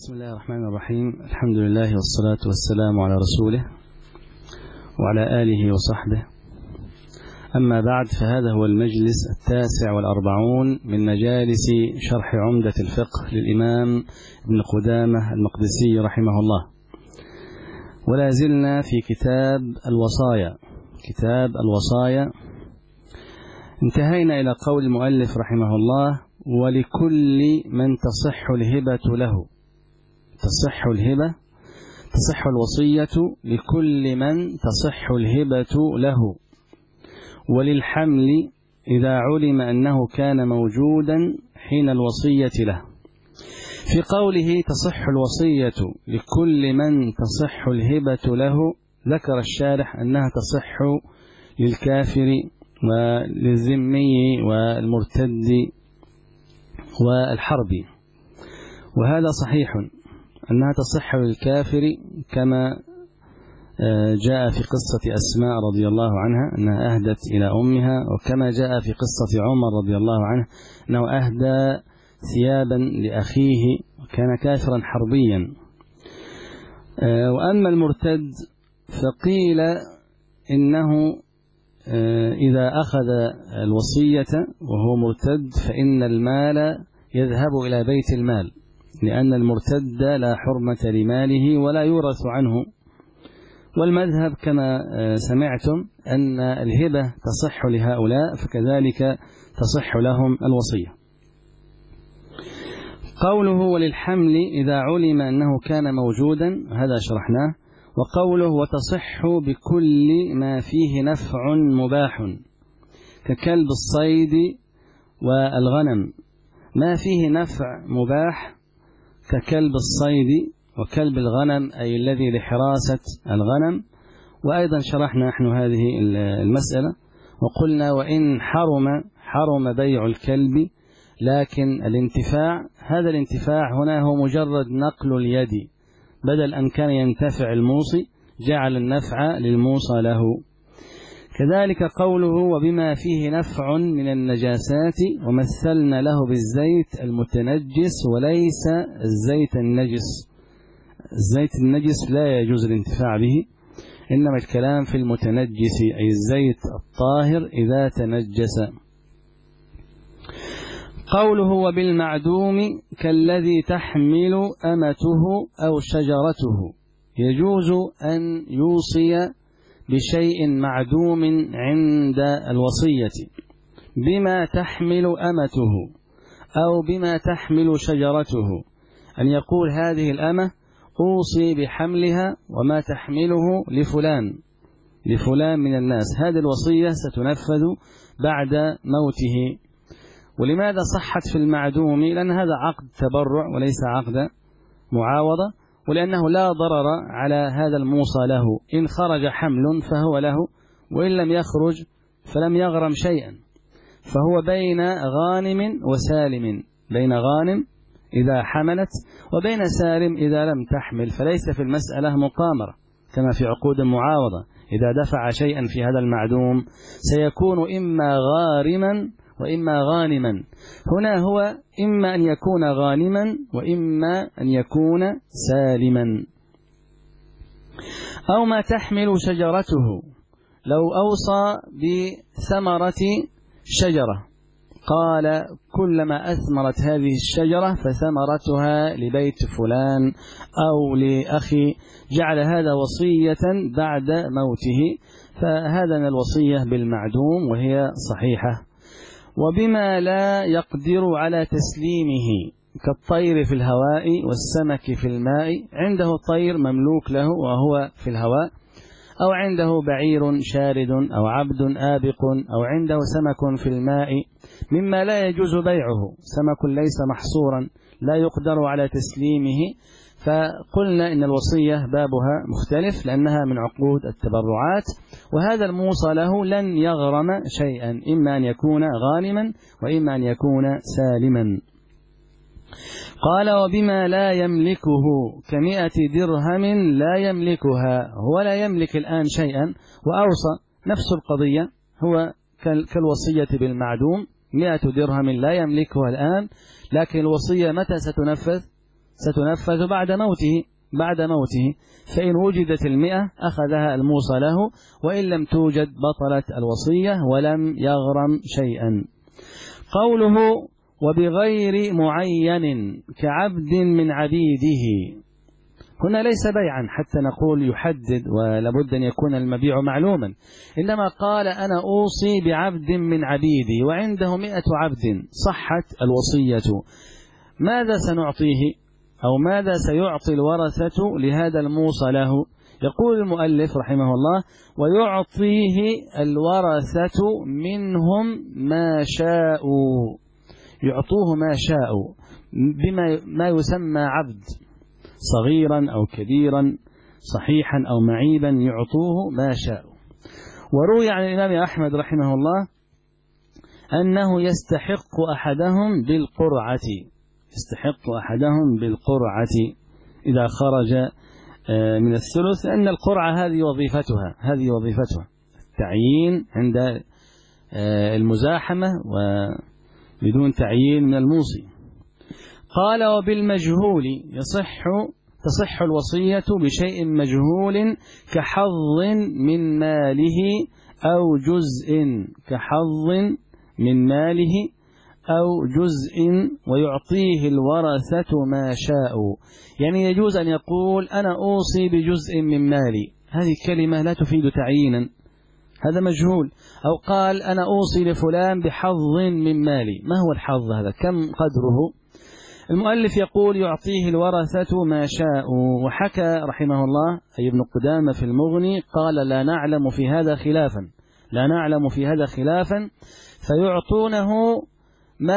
بسم الله الرحمن الرحيم. الحمد لله والصلاة والسلام على رسوله وعلى آله وصحبه. أما بعد، فهذا هو المجلس 49 من مجالس شرح عمدة الفقه للإمام ابن قدامة المقدسي رحمه الله، ولا زلنا في كتاب الوصايا. انتهينا إلى قول المؤلف رحمه الله: ولكل من تصح الوصية لكل من تصح الهبة له، وللحمل إذا علم أنه كان موجودا حين الوصية له. في قوله تصح الوصية لكل من تصح الهبة له، ذكر الشارح أنها تصح للكافر وللذمي والمرتد والحربي، وهذا صحيح أنها تصح للكافر كما جاء في قصة أسماء رضي الله عنها أنها أهدت إلى أمها، وكما جاء في قصة عمر رضي الله عنه أنه أهدى ثيابا لأخيه وكان كافرا حربيا. وأما المرتد فقيل إنه إذا أخذ الوصية وهو مرتد فإن المال يذهب إلى بيت المال، لأن المرتد لا حرمة لماله ولا يورث عنه. والمذهب كما سمعتم أن الهبة تصح لهؤلاء، فكذلك تصح لهم الوصية. قوله وللحمل إذا علم أنه كان موجودا، هذا شرحناه. وقوله وتصح بكل ما فيه نفع مباح ككلب الصيد والغنم. ما فيه نفع مباح ككلب الصيد وكلب الغنم، أي الذي لحراسة الغنم. وأيضا شرحنا نحن هذه المسألة وقلنا وإن حرم بيع الكلب، لكن هذا الانتفاع هنا هو مجرد نقل اليد، بدل أن كان ينتفع الموصي جعل النفع للموصى له. كذلك قوله وبما فيه نفع من النجاسات، ومثلنا له بالزيت المتنجس وليس الزيت النجس. الزيت النجس لا يجوز الانتفاع به، إنما الكلام في المتنجس أي الزيت الطاهر إذا تنجس. قوله وبالمعدوم كالذي تحمل أمته أو شجرته، يجوز أن يوصي بشيء معدوم عند الوصية بما تحمل أمته أو بما تحمل شجرته، أن يقول هذه الأمة أوصي بحملها وما تحمله لفلان من الناس. هذه الوصية ستنفذ بعد موته. ولماذا صحت في المعدوم؟ لأن هذا عقد تبرع وليس عقد معاوضة، ولأنه لا ضرر على هذا الموصى له. إن خرج حمل فهو له، وإن لم يخرج فلم يغرم شيئا، فهو بين غانم وسالم، بين غانم إذا حملت وبين سالم إذا لم تحمل، فليس في المسألة مقامرة كما في عقود المعاوضة. إذا دفع شيئا في هذا المعدوم سيكون إما غارما وإما غانما. هنا هو إما أن يكون غانما وإما أن يكون سالما. أو ما تحمل شجرته، لو أوصى بثمرة شجرة قال كلما أثمرت هذه الشجرة فثمرتها لبيت فلان أو لأخي، جعل هذا وصية بعد موته، فهذا من الوصية بالمعدوم وهي صحيحة. وبما لا يقدر على تسليمه كالطير في الهواء والسمك في الماء، عنده طير مملوك له وهو في الهواء، أو عنده بعير شارد أو عبد آبق، أو عنده سمك في الماء مما لا يجوز بيعه، سمك ليس محصورا لا يقدر على تسليمه، فقلنا إن الوصية بابها مختلف لأنها من عقود التبرعات، وهذا الموصى له لن يغرم شيئا، إما أن يكون غانما وإما أن يكون سالما. قال وبما لا يملكه ك100 درهم لا يملكها، هو لا يملك الآن شيئا وأوصى نفس القضية، هو كالوصية بالمعدوم، 100 درهم لا يملكها الآن، لكن الوصية متى ستنفذ؟ ستنفذ بعد موته فإن وجدت 100 أخذها الموصى له، وإن لم توجد بطلت الوصية ولم يغرم شيئا. قوله وبغير معين كعبد من عبيده، هنا ليس بيعا حتى نقول يحدد ولابد أن يكون المبيع معلوما، إنما قال أنا أوصي بعبد من عبيدي وعنده 100 عبد، صحت الوصية. ماذا سنعطيه أو ماذا سيعطي الورثة لهذا الموصى له؟ يقول المؤلف رحمه الله ويعطيه الورثة منهم ما شاءوا، يعطوه ما شاءوا بما يسمى عبد، صغيرا أو كبيرا، صحيحا أو معيبا، يعطوه ما شاءوا. وروي عن الإمام أحمد رحمه الله أنه يستحق أحدهم بالقرعة إذا خرج من الثلث، لأن القرعة هذه وظيفتها التعيين عند المزاحمة وبدون تعيين من الموصي. قال وبالمجهول تصح الوصية بشيء مجهول كحظ من ماله أو جزء ويعطيه الورثة ما شاءوا. يعني يجوز أن يقول أنا أوصي بجزء من مالي، هذه كلمة لا تفيد تعيينا، هذا مجهول. أو قال أنا أوصي لفلان بحظ من مالي، ما هو الحظ هذا؟ كم قدره؟ المؤلف يقول يعطيه الورثة ما شاءوا. وحكى رحمه الله أي ابن قدامة في المغني قال لا نعلم في هذا خلافا فيعطونه ما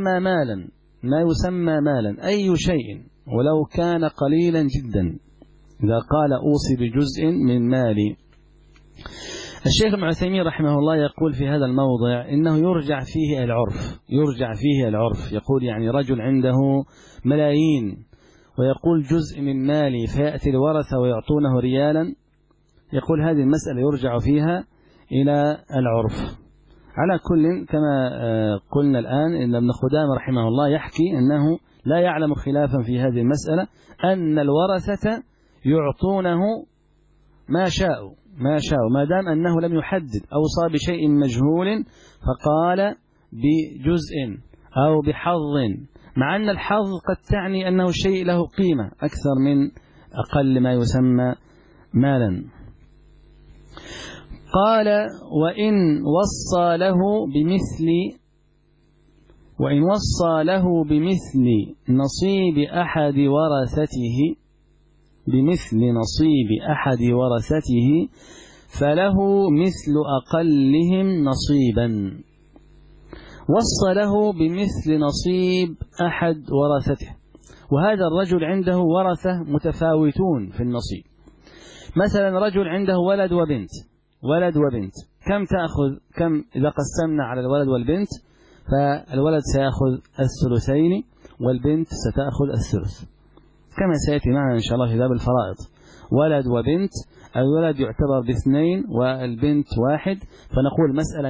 يسمى مالا أي شيء ولو كان قليلا جدا، إذا قال أوصي بجزء من مالي. الشيخ ابن عثيمين رحمه الله يقول في هذا الموضع إنه يرجع فيه العرف، يقول يعني رجل عنده ملايين ويقول جزء من مالي فيأتي الورثة ويعطونه ريالا، يقول هذه المسألة يرجع فيها إلى العرف. على كل كما قلنا الآن إن ابن قدامة رحمه الله يحكي أنه لا يعلم خلافا في هذه المسألة، أن الورثة يعطونه ما شاءوا ما دام أنه لم يحدد، أوصى بشيء مجهول فقال بجزء أو بحظ، مع أن الحظ قد تعني أنه شيء له قيمة أكثر من أقل ما يسمى مالا. قال وإن وصى له بمثل نصيب أحد ورثته فله مثل أقلهم نصيبا. وصى له بمثل نصيب أحد ورثته، وهذا الرجل عنده ورثة متفاوتون في النصيب. مثلا رجل عنده ولد وبنت، كم إذا قسمنا على الولد والبنت فالولد سيأخذ الثلثين والبنت ستأخذ الثلث، كما سيأتي معنا إن شاء الله في باب الفرائض. ولد وبنت، الولد يعتبر ب2 والبنت 1، فنقول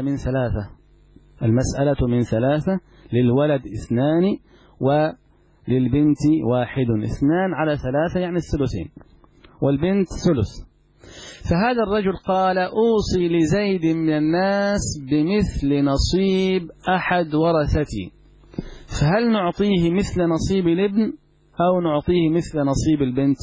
المسألة من 3، للولد 2 وللبنت 1، 2 على 3 يعني الثلثين، والبنت ثلث. فهذا الرجل قال أوصي لزيد من الناس بمثل نصيب أحد ورثتي، فهل نعطيه مثل نصيب الابن أو نعطيه مثل نصيب البنت؟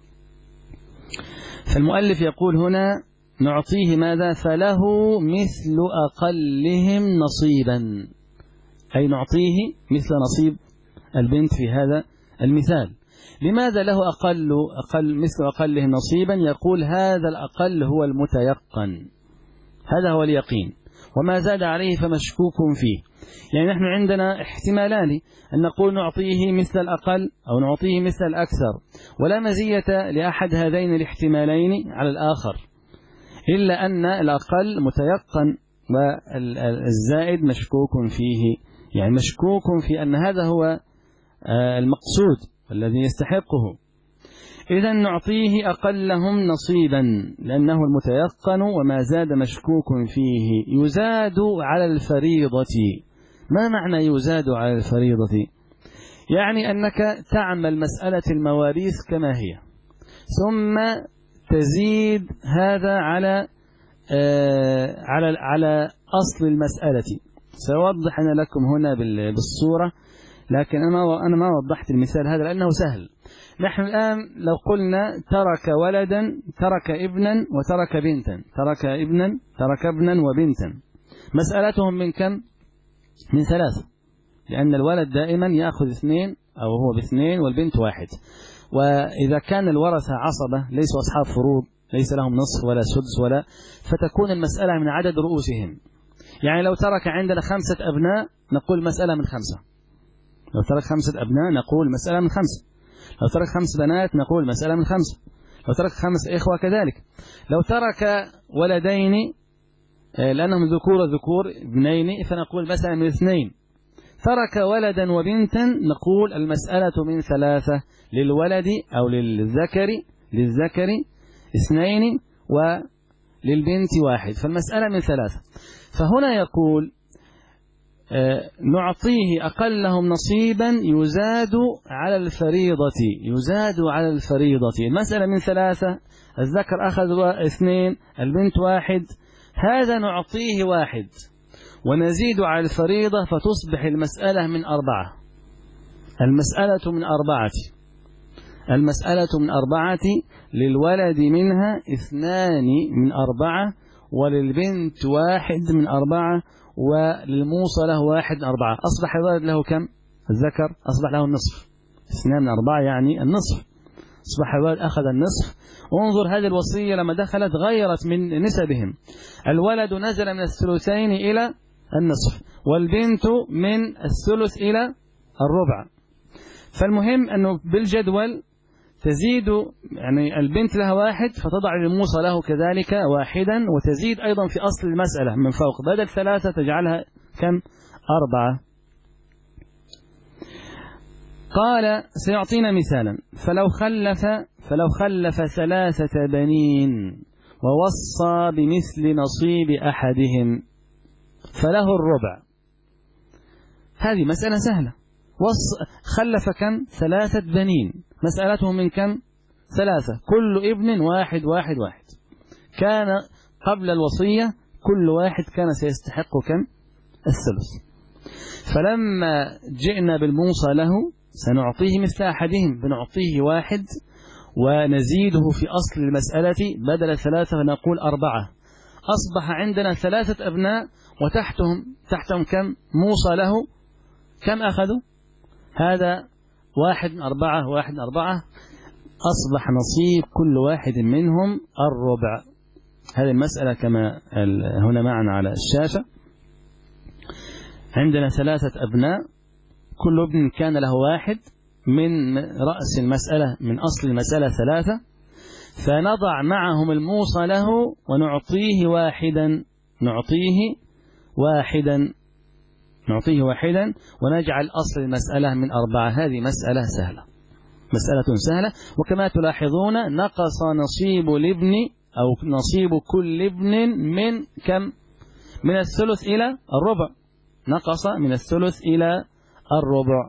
فالمؤلف يقول هنا نعطيه ماذا؟ فله مثل أقلهم نصيبا، أي نعطيه مثل نصيب البنت في هذا المثال. لماذا له مثل أقلهم نصيبا؟ يقول هذا الأقل هو المتيقن، هذا هو اليقين، وما زاد عليه فمشكوك فيه. يعني نحن عندنا احتمالان، أن نقول نعطيه مثل الأقل أو نعطيه مثل الأكثر، ولا مزية لأحد هذين الاحتمالين على الآخر، إلا أن الأقل متيقن والزائد مشكوك فيه، يعني مشكوك في أن هذا هو المقصود الذي يستحقه. إذن نعطيه أقلهم نصيبا لأنه المتيقن، وما زاد مشكوك فيه. يزاد على الفريضة. ما معنى يزاد على الفريضة؟ يعني أنك تعمل مسألة المواريث كما هي، ثم تزيد هذا على أصل المسألة. سأوضح أنا لكم هنا بالصورة، لكن أنا ما وضحت المثال هذا لأنه سهل. نحن الآن لو قلنا ترك ولدا، ترك ابنا وترك بنتا، ترك ابنا وبنتا، مسألتهم من كم؟ من 3، لأن الولد دائما يأخذ 2 أو هو ب2 والبنت 1. وإذا كان الورثة عصبة ليسوا أصحاب فروض، ليس لهم نصف ولا سدس ولا، فتكون المسألة من عدد رؤوسهم. يعني لو ترك عندنا 5 أبناء نقول مسألة من 5، لو ترك 5 أبناء نقول مسألة من 5، لو ترك 5 بنات نقول مسألة من 5، لو ترك 5 إخوة كذلك. لو ترك ولدين لأنهم ذكور ابنين فنقول مسألة من 2. ترك ولدا وبنتا نقول المسألة من 3، للولد أو للذكر 2 وللبنت 1، فالمسألة من 3. فهنا يقول نعطيه أقلهم نصيبا يزاد على الفريضة. المسألة من 3، الذكر أخذ 2 البنت 1، هذا نعطيه 1 ونزيد على الفريضة فتصبح المسألة من 4. المسألة من 4 للولد منها 2 من 4 وللبنت 1 من 4 وللموصى له 1 من 4. أصبح الولد له كم؟ الذكر أصبح له النصف. 2 من 4 يعني النصف، أصبح الولد أخذ النصف. وانظر هذه الوصية لما دخلت غيرت من نسبهم، الولد نزل من الثلثين إلى النصف والبنت من الثلث إلى الربع. فالمهم أنه بالجدول تزيد، يعني البنت لها 1 فتضع للموصى له كذلك 1 وتزيد أيضا في أصل المسألة من فوق، بدل 3 تجعلها كم؟ 4. قال سيعطينا مثالا: فلو خلف 3 بنين ووصى بمثل نصيب أحدهم فله الربع. هذه مسألة سهلة. خلف كم؟ 3 بنين، مسألتهم من كم؟ 3، كل ابن 1 1 1. كان قبل الوصية كل واحد كان سيستحق كم؟ الثلث. فلما جئنا بالموصى له سنعطيه مثل أحدهم، بنعطيه 1 ونزيده في أصل المسألة بدل 3 فنقول 4. أصبح عندنا 3 أبناء وتحتهم كم؟ موصى له، كم أخذوا؟ هذا 1 من 4 1 من 4، أصبح نصيب كل واحد منهم الربع. هذه المسألة كما هنا معنا على الشاشة. عندنا 3 أبناء، كل ابن كان له 1 من رأس المسألة، من أصل المسألة 3، فنضع معهم الموصى له ونعطيه 1 ونجعل أصل المسألة من 4. هذه مسألة سهلة. وكما تلاحظون نقص نصيب الابن أو نصيب كل ابن من كم؟ من الثلث إلى الربع، نقص من الثلث إلى الربع.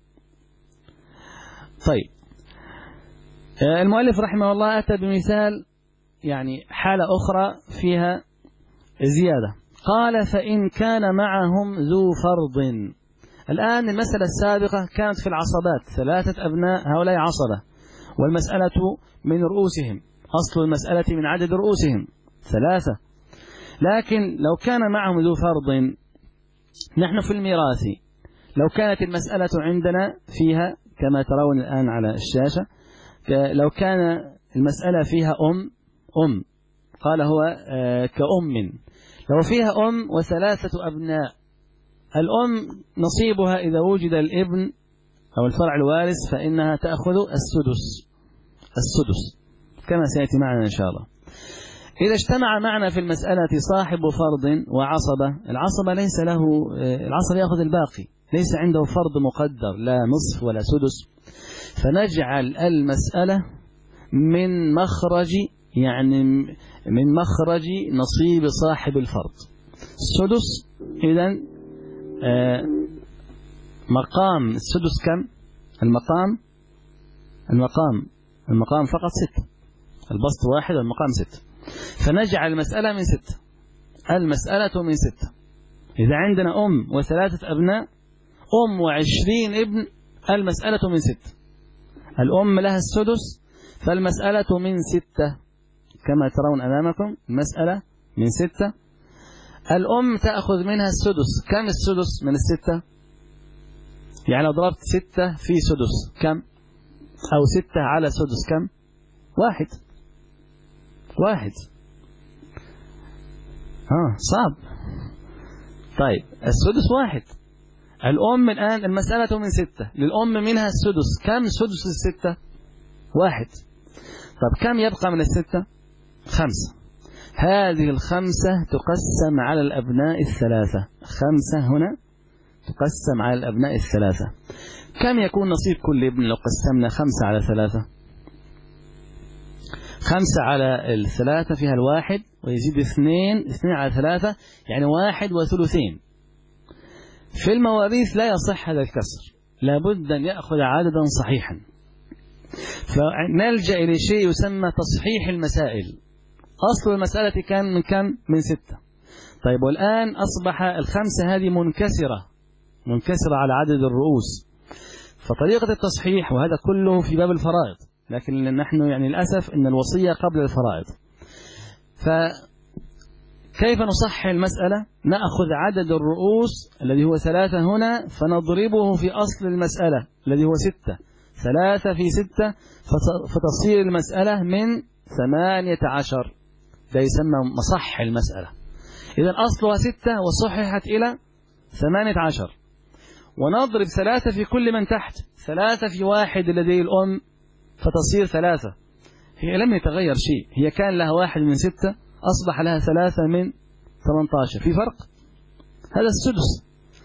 طيب، المؤلف رحمه الله أتى بمثال، يعني حالة أخرى فيها زيادة. قال: فإن كان معهم ذو فرض. الآن المسألة السابقة كانت في العصبات، 3 أبناء هؤلاء عصبة والمسألة من رؤوسهم، أصل المسألة من عدد رؤوسهم 3. لكن لو كان معهم ذو فرض، نحن في الميراث لو كانت المسألة عندنا فيها كما ترون الآن على الشاشة، لو كان المسألة فيها أم قال هو كأم، لو فيها أم و3 أبناء، الأم نصيبها إذا وجد الابن أو الفرع الوارث فإنها تأخذ السدس كما سيأتي معنا إن شاء الله. إذا اجتمع معنا في المسألة صاحب فرض وعصبة، العصبة ليس له، العصبة يأخذ الباقي، ليس عنده فرض مقدر لا نصف ولا سدس، فنجعل المسألة من مخرج، يعني من مخرج نصيب صاحب الفرض. السدس إذن مقام السدس كم؟ المقام فقط 6، البسط 1 والمقام 6، فنجعل المسألة من 6. المسألة من 6. إذا عندنا أم و3 أبناء، أم و20 ابن، المسألة من 6. الأم لها السدس، فالمسألة من 6 كما ترون أمامكم، المسألة من 6. الأم تأخذ منها السدس. كم السدس من 6؟ يعني لو ضربت 6 في سدس كم؟ أو 6 على سدس كم؟ 1. صعب. طيب السدس 1. الأم الآن المسألة من 6، للأم منها السدس. كم سدس 6؟ 1. طب كم يبقى من 6؟ 5. هذه 5 تقسم على الأبناء 3. 5 هنا تقسم على الأبناء 3. كم يكون نصيب كل ابن لو قسمنا 5 على 3؟ 5 على 3 فيها 1 ويزيد 2 على 3 يعني 1 و3. في المواريث لا يصح هذا الكسر، لابد أن يأخذ عددا صحيحا، فنلجأ إلى شيء يسمى تصحيح المسائل. أصل المسألة كان من كم؟ من 6. طيب والآن أصبح 5 هذه منكسرة على عدد الرؤوس، فطريقة التصحيح، وهذا كله في باب الفرائض، لكن نحن يعني للأسف أن الوصية قبل الفرائض. فكيف نصحح المسألة؟ نأخذ عدد الرؤوس الذي هو 3 هنا، فنضربه في أصل المسألة الذي هو 6. 3 في 6 فتصير المسألة من 18. ده يسمى مصح المسألة. إذا أصلها 6 وصححت إلى 18. ونضرب 3 في كل من تحت. 3 في 1 لدي الأم فتصير 3. هي لم يتغير شيء، هي كان لها 1 من 6 أصبح لها 3 من 18. في فرق. هذا السدس.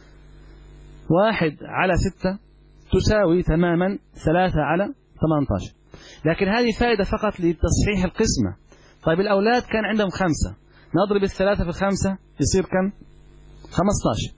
1 على 6 تساوي تماما 3 على 18. لكن هذه فائدة فقط لتصحيح القسمة. طيب الأولاد كان عندهم 5، نضرب 3 في 5 يصير كم؟ 15.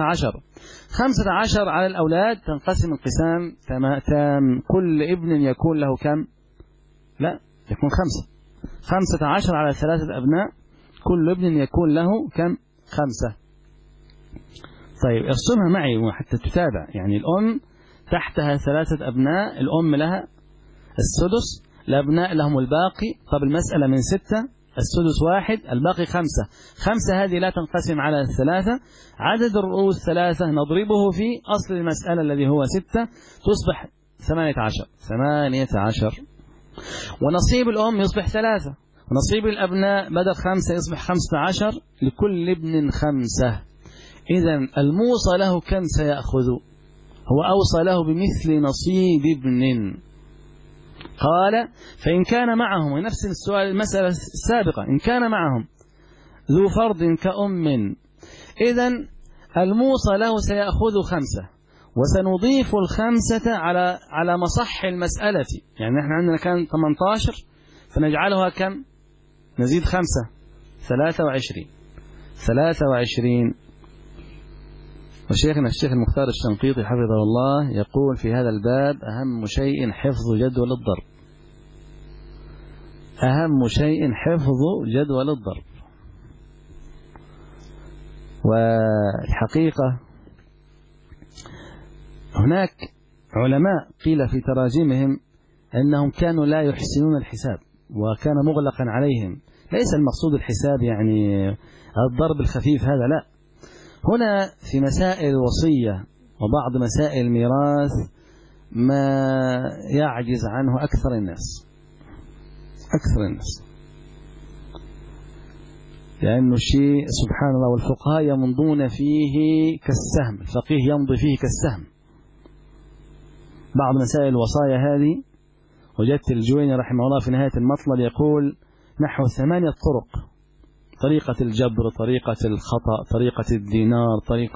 15 على الأولاد تنقسم انقسام تام. كل ابن يكون له كم؟ لا، يكون 5. 15 على 3 أبناء، كل ابن يكون له كم؟ 5. طيب ارسمها معي حتى تتابع. يعني الأم تحتها 3 أبناء، الأم لها السدس، الأبناء لهم الباقي. طب المسألة من 6، السدس 1، الباقي 5. 5 هذه لا تنقسم على 3. عدد الرؤوس 3 نضربه في أصل المسألة الذي هو 6 تصبح 18. ونصيب الأم يصبح 3، ونصيب الأبناء بدل 5 يصبح 15. لكل ابن 5. إذا الموصى له كم سيأخذ؟ هو أوصى له بمثل نصيب ابن. قال فإن كان معهم، ونفس السؤال المسألة السابقة، إن كان معهم ذو فرض كأم، إذن الموصى له سيأخذ 5، وسنضيف 5 على مصح المسألة. يعني نحن عندنا كان 18 فنجعلها كم؟ نزيد 5 23. وشيخنا الشيخ المختار الشنقيطي حفظه الله يقول في هذا الباب أهم شيء حفظ جدول الضرب. أهم شيء حفظ جدول الضرب. والحقيقة هناك علماء قيل في تراجمهم أنهم كانوا لا يحسنون الحساب وكان مغلقا عليهم. ليس المقصود الحساب يعني الضرب الخفيف، هذا لا. هنا في مسائل الوصية وبعض مسائل الميراث ما يعجز عنه أكثر الناس، لأنه شيء سبحان الله. والفقهاء يمضون فيه كالسهم، الفقيه يمضي فيه كالسهم. بعض مسائل الوصايا هذه وجدت الجويني رحمه الله في نهاية المطلب يقول نحو 8 طرق: طريقة الجبر، طريقة الخطأ، طريقة الدينار،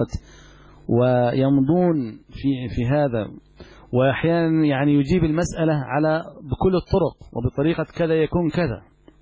ويمضون في هذا. وأحيانا يعني يجيب المسألة على بكل الطرق وبطريقة كذا يكون كذا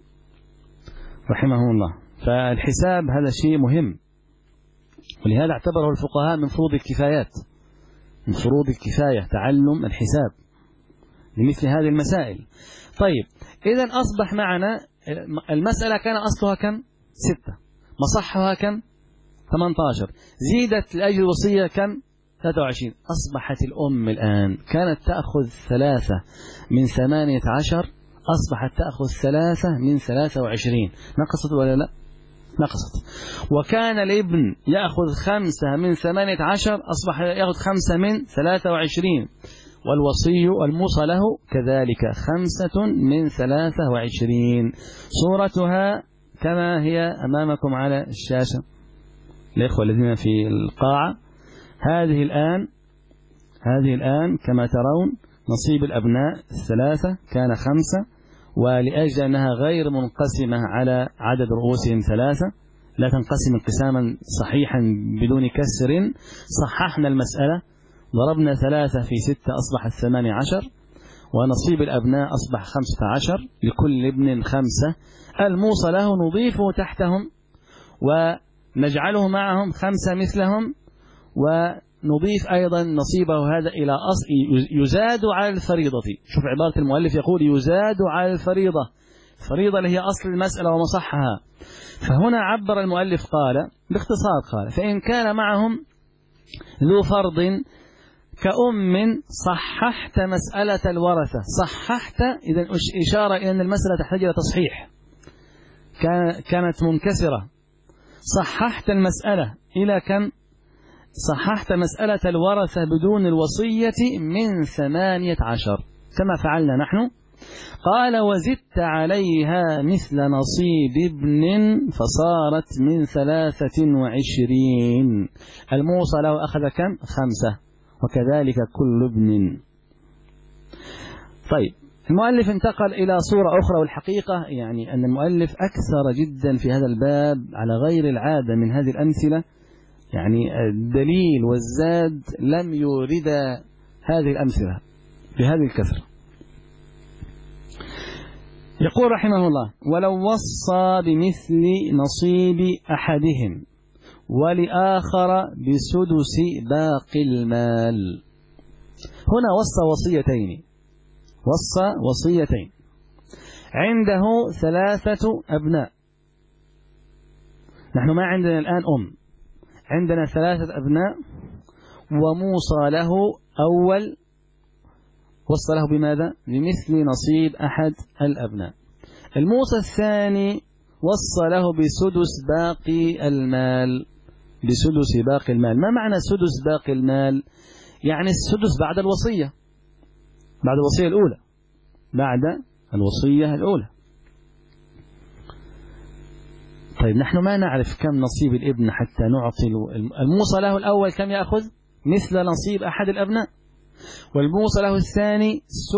رحمه الله. فالحساب هذا شيء مهم، ولهذا اعتبره الفقهاء من فروض الكفايات. من فروض الكفاية تعلم الحساب لمثل هذه المسائل. طيب إذن أصبح معنا المسألة كان أصلها كم؟ 6، مصحها كم؟ 18، زيدت لأجل الوصية كم؟ 23. أصبحت الأم الآن كانت تأخذ 3 من 18، أصبحت تأخذ 3 من 23. نقصت ولا لا؟ نقصت. وكان الابن يأخذ 5 من 18، أصبح يأخذ 5 من 23. والوصي الموصى له كذلك 5 من 23. صورتها كما هي أمامكم على الشاشة الإخوة الذين في القاعة. هذه الآن كما ترون نصيب الأبناء 3 كان 5، ولأجل أنها غير منقسمة على عدد رؤوسهم 3 لا تنقسم انقساما صحيحا بدون كسر، صححنا المسألة، ضربنا 3 في 6 أصبحت 18، ونصيب الأبناء أصبح 15، لكل ابن 5. الموصى له نضيفه تحتهم ونجعله معهم 5 مثلهم، ونضيف أيضا نصيبه هذا إلى أصل يزاد على الفريضة. شوف عبارة المؤلف يقول يزاد على الفريضة، الفريضة اللي هي أصل المسألة ومصحها. فهنا عبر المؤلف قال باختصار، قال فإن كان معهم ذو فرض كأم صححت مسألة الورثة. صححت إذن إشارة إلى أن المسألة تحتاج إلى تصحيح، كانت منكسرة. صححت المسألة إلى كم؟ صححت مسألة الورثة بدون الوصية من 18 كما فعلنا نحن. قال وزدت عليها مثل نصيب ابن فصارت من 23. الموصى له أخذ كم؟ 5، وكذلك كل ابن. طيب المؤلف انتقل إلى صورة أخرى، والحقيقة يعني أن المؤلف أكثر جدا في هذا الباب على غير العادة من هذه الأمثلة، يعني الدليل والزاد لم يورد هذه الأمثلة بهذه الكثرة. يقول رحمه الله ولو وصى بمثل نصيب أحدهم ولآخر بسدس باقي المال. هنا وصى وصيتين، عنده 3 أبناء. نحن ما عندنا الآن عندنا 3 أبناء، وموصى له أول وصى له بماذا؟ بمثل نصيب أحد الأبناء. الموصى الثاني وصى له بسدس باقي المال، بسدس باقي المال. ما معنى سدس باقي المال؟ يعني السدس بعد الوصية، بعد الوصية الأولى، بعد الوصية الأولى. طيب نحن ما نعرف كم نصيب الابن حتى نعطي الموصى له الأول كم يأخذ؟ مثل نصيب أحد الأبناء، والموصى له الثاني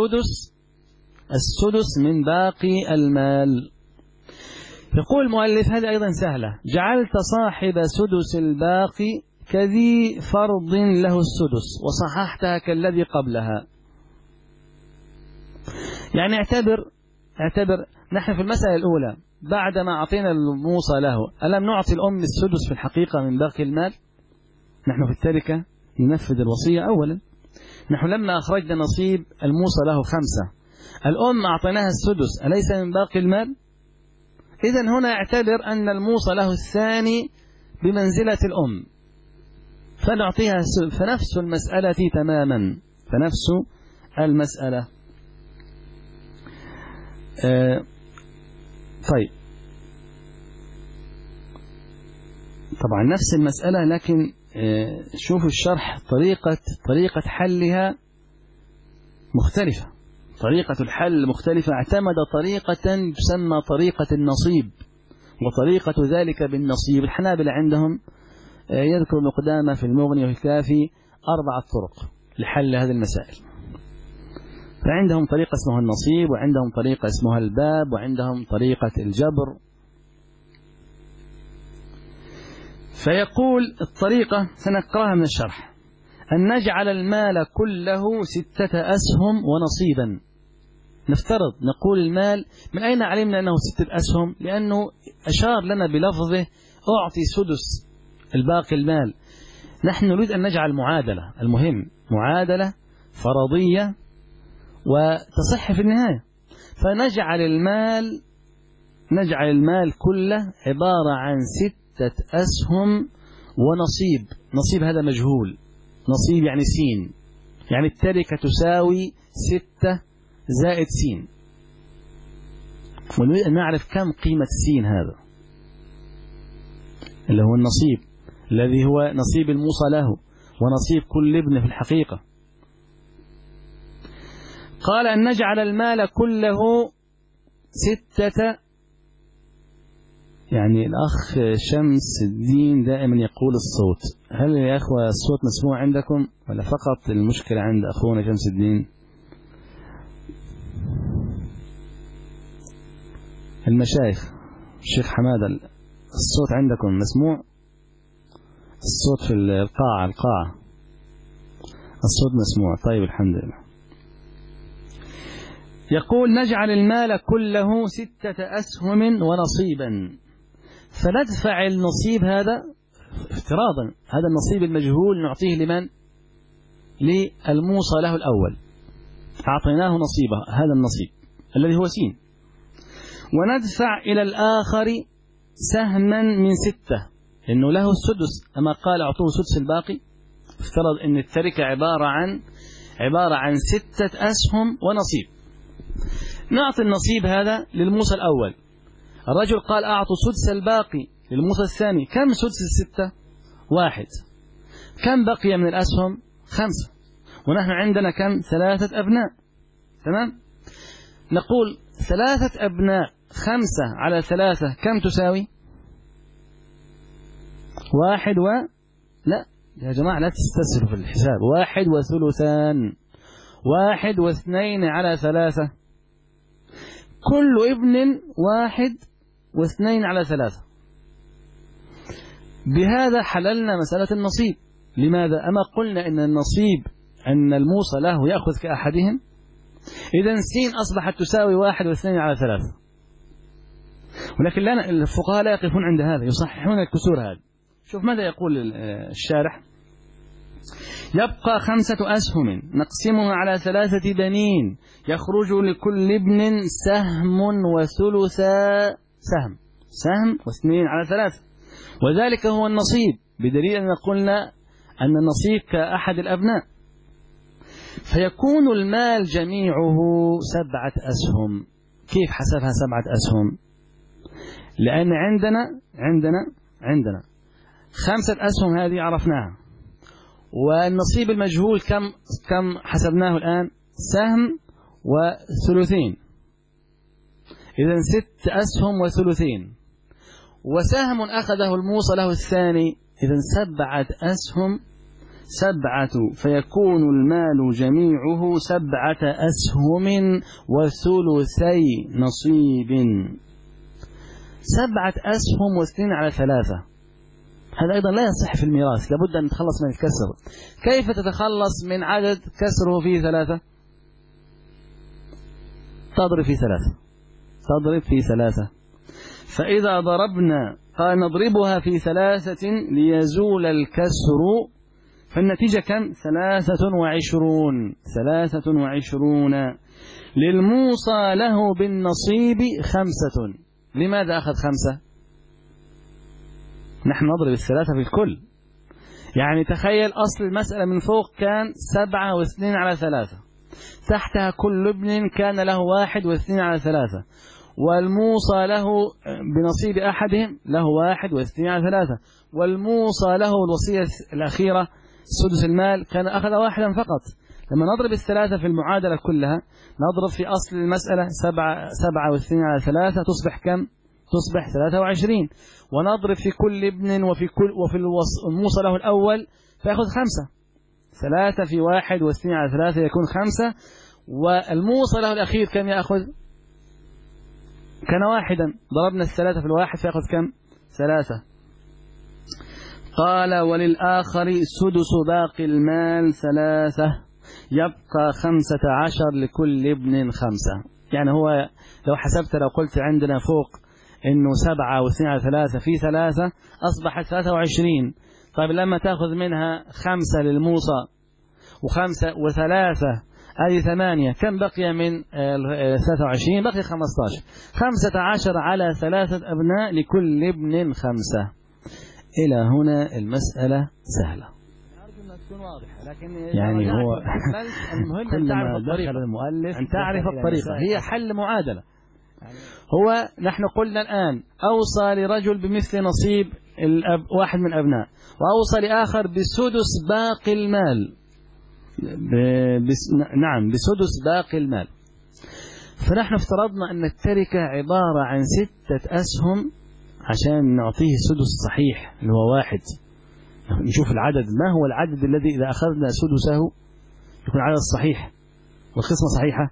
السدس من باقي المال. يقول المؤلف هذا أيضا سهلة، جعلت صاحب سدس الباقي كذي فرض له السدس وصححتها كالذي قبلها. يعني اعتبر نحن في المسألة الأولى بعد ما أعطينا الموصى له ألم نعطي الأم السدس في الحقيقة من باقي المال؟ نحن في التركة ننفذ الوصية أولا. نحن لما أخرجنا نصيب الموصى له 5، الأم أعطيناها السدس، أليس من باقي المال؟ إذن هنا اعتبر أن الموصى له الثاني بمنزلة الأم، فنعطيها فنفس المسألة تماما، فنفس المسألة. طيب طبعا نفس المسألة، لكن شوفوا الشرح طريقة حلها مختلفة، طريقة الحل مختلفة. اعتمد طريقة تسمى طريقة النصيب، وطريقة ذلك بالنصيب. الحنابلة عندهم يذكر ابن قدامة في المغني وفي الكافي 4 طرق لحل هذه المسائل. فعندهم طريقة اسمها النصيب، وعندهم طريقة اسمها الباب، وعندهم طريقة الجبر. فيقول الطريقة سنقرأها من الشرح: أن نجعل المال كله 6 أسهم ونصيبا. نفترض نقول المال، من أين علمنا أنه 6 أسهم؟ لأنه أشار لنا بلفظه أعطي سدس الباقي المال. نحن نريد أن نجعل معادلة، المهم معادلة فرضية وتصح في النهاية. فنجعل المال كله عبارة عن 6 أسهم ونصيب. نصيب هذا مجهول، نصيب يعني سين، يعني التركة تساوي 6 زائد سين، ونريد أن نعرف كم قيمة سين هذا اللي هو النصيب الذي هو نصيب الموصى له ونصيب كل ابن في الحقيقة. قال أن نجعل المال كله 6. يعني الأخ شمس الدين دائما يقول الصوت، هل يا أخوة الصوت مسموع عندكم ولا فقط المشكلة عند أخونا شمس الدين؟ المشايخ الشيخ حمادة، الصوت عندكم مسموع؟ الصوت في القاعة الصوت مسموع. طيب الحمد لله. يقول نجعل المال كله 6 أسهم ونصيبا، فندفع النصيب هذا افتراضا، هذا النصيب المجهول نعطيه لمن؟ للموصى له الأول، أعطيناه نصيبه هذا النصيب الذي هو سين، وندفع إلى الآخر سهما من 6 لأنه له السدس، أما قال أعطوه سدس الباقي. افترض أن التركة عبارة عن 6 أسهم ونصيب. نعطي النصيب هذا للموصى الأول، الرجل قال أعطوا سدس الباقي للموصى الثاني. كم سدس 6؟ 1. كم بقي من الأسهم؟ 5. ونحن عندنا كم؟ 3 أبناء. تمام؟ نقول 3 أبناء 5 على 3 كم تساوي؟ 1 لا يا جماعة لا تستسهلوا في الحساب. 1 وثلثان، 1 و2 على 3، كل ابن 1 و2 على 3. بهذا حللنا مسألة النصيب. لماذا؟ أما قلنا إن النصيب أن الموصى له يأخذ كأحدهم، إذن سين أصبحت تساوي 1 و2 على 3. ولكن لا، الفقهاء لا يقفون عند هذا، يصححون الكسور هذه. شوف ماذا يقول الشارح: يبقى 5 أسهم نقسمها على 3 بنين، يخرج لكل ابن سهم وثلثا سهم و2 على 3، وذلك هو النصيب، بدليل أن قلنا أن النصيب كأحد الأبناء. فيكون المال جميعه 7 أسهم. كيف حسبها 7 أسهم؟ لأن عندنا 5 أسهم هذه عرفناها، والنصيب المجهول كم حسبناه الآن؟ سهم وثلثين، إذن 6 أسهم وثلثين، وسهم أخذه الموصى له الثاني، إذن 7 أسهم 7، فيكون المال جميعه 7 أسهم وثلثي نصيب. 7 أسهم و2 على 3، هذا أيضا لا يصح في الميراث، لابد أن نتخلص من الكسر. كيف تتخلص من عدد كسره فيه 3؟ تضرب في 3. فإذا ضربنا، قال نضربها في 3 ليزول الكسر، فالنتيجة كم؟ 23. للموصى له بالنصيب 5. لماذا أخذ 5؟ نحن نضرب 3 في الكل، يعني تخيل أصل المسألة من فوق كان 7 و2 على 3، تحتها كل ابن كان له 1 و2 على 3، والموصى له بنصيب أحدهم له 1 و2 على 3، والموصى له الوصية الأخيرة سدس المال كان أخذ 1 فقط. لما نضرب 3 في المعادلة كلها، نضرب في أصل المسألة 7 و2 على 3 تصبح كم؟ تصبح 23. ونضرب في كل ابن وفي الموصى له الأول فيأخذ 5. 3 في 1 و2 على 3 يكون 5، والموصى له الأخير كم يأخذ؟ كان 1. ضربنا 3 في 1 فيأخذ كم؟ 3. قال وللآخر سدس باقي المال 3، يبقى 15 لكل ابن 5. يعني هو لو حسبت، لو قلت عندنا فوق إنه 7 و2 على 3 في 3 أصبحت 23. طيب لما تأخذ منها 5 للموصى و5 و3 هذه 8، كم بقي من 23؟ بقي 15. 15 على 3 أبناء لكل ابن 5. إلى هنا المسألة سهلة. أرجو أن تكون واضحة، لكن يعني هو المهم أن تعرف الطريقة. المؤلف أن تعرف الطريقة، هي حل معادلة. هو نحن قلنا الآن أوصى لرجل بمثل نصيب واحد من الأبناء، وأوصى لآخر بسدس باقي المال، نعم بسدس باقي المال. فنحن افترضنا أن التركة عبارة عن 6 أسهم عشان نعطيه السدس صحيح اللي هو 1. نشوف العدد، ما هو العدد الذي إذا أخذنا سدسه يكون عدد صحيح والقسمة صحيحة.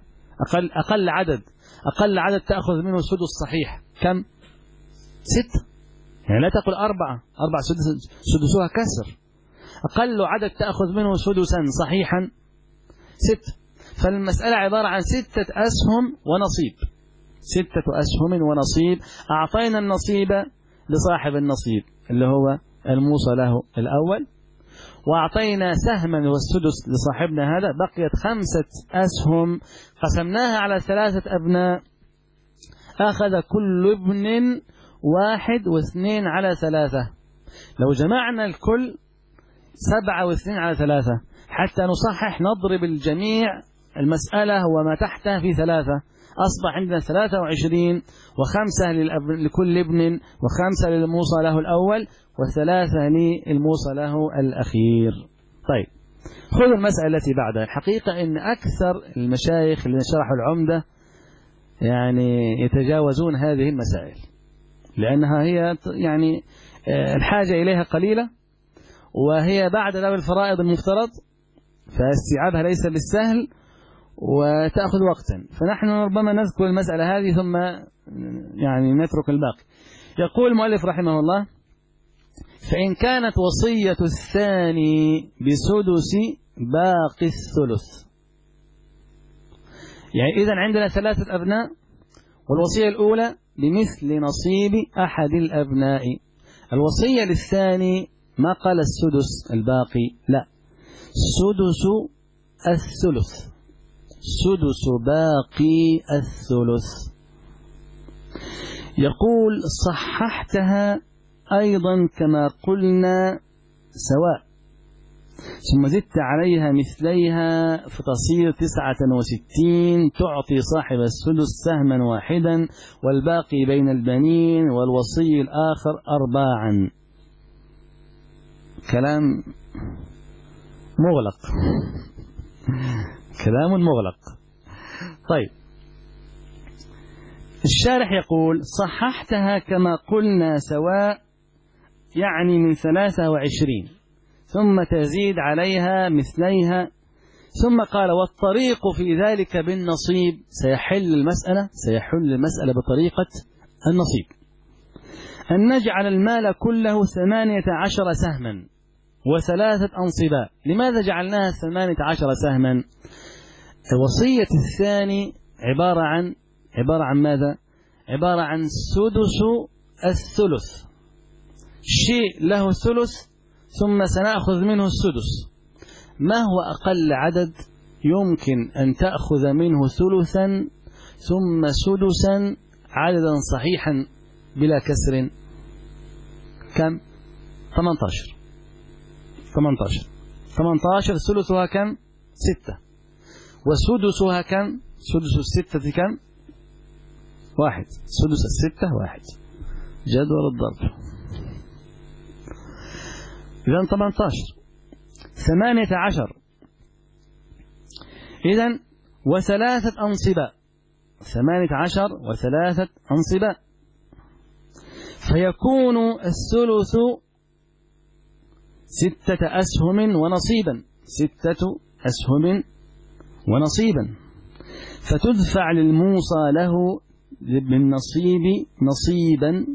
أقل عدد تأخذ منه سدس صحيح كم؟ 6. يعني لا تقل 4 سدسها كسر. أقل عدد تأخذ منه سدسا صحيحا 6. فالمسألة عبارة عن 6 أسهم ونصيب. 6 أسهم ونصيب. أعطينا النصيب لصاحب النصيب اللي هو الموصى له الأول، وأعطينا سهما والسدس لصاحبنا هذا. بقيت 5 أسهم قسمناها على 3 أبناء، أخذ كل ابن 1 و2 على 3. لو جمعنا الكل 7 و2 على 3 حتى نصحح نضرب الجميع المسألة وما تحتها في 3، أصبح عندنا 23 و5 لكل ابن و5 للموصى له الأول و3 للموصى له الأخير. طيب خذوا المسألة التي بعدها. الحقيقة أن أكثر المشايخ اللي شرحوا العمدة يعني يتجاوزون هذه المسائل، لأنها هي يعني الحاجة إليها قليلة، وهي بعد ذوي الفرائض المفترض، فاستيعابها ليس بالسهل وتأخذ وقتا. فنحن ربما نذكر المسألة هذه ثم يعني نترك الباقي. يقول المؤلف رحمه الله: فإن كانت وصية الثاني بسدس باقي الثلث. يعني إذن عندنا 3 أبناء، والوصية الأولى بمثل نصيب أحد الأبناء. الوصية للثاني ما قال السدس الباقي، لا، سدس الثلث، سدس باقي الثلث. يقول: صححتها أيضا كما قلنا سواء، ثم زدت عليها مثليها فتصير 69، تعطي صاحب السدس سهما واحدا والباقي بين البنين والوصي الآخر 4. كلام مغلق. كلام مغلق. طيب الشارح يقول: صححتها كما قلنا سواء، يعني من 23، ثم تزيد عليها مثليها. ثم قال: والطريق في ذلك بالنصيب. سيحل المسألة بطريقة النصيب، أن نجعل المال كله 18 سهما و3 أنصباء. لماذا جعلناها 18 سهما؟ وصية الثاني عبارة عن ماذا؟ عبارة عن سدس الثلث، شيء له ثلث ثم سنأخذ منه السدس. ما هو أقل عدد يمكن أن تأخذ منه ثلثا ثم سدسا عددا صحيحا بلا كسر؟ كم؟ 18. 18 ثلثها كم؟ 6. وسدسها كم؟ سدس 6 كم؟ 1. سدس 6 1. جدول الضرب. إذن 18 18 إذن و3 أنصباء. 18 و3 أنصباء، فيكون الثلث 6 أسهم ونصيبا. 6 أسهم ونصيبا، فتدفع للموصى له بالنصيب نصيبا،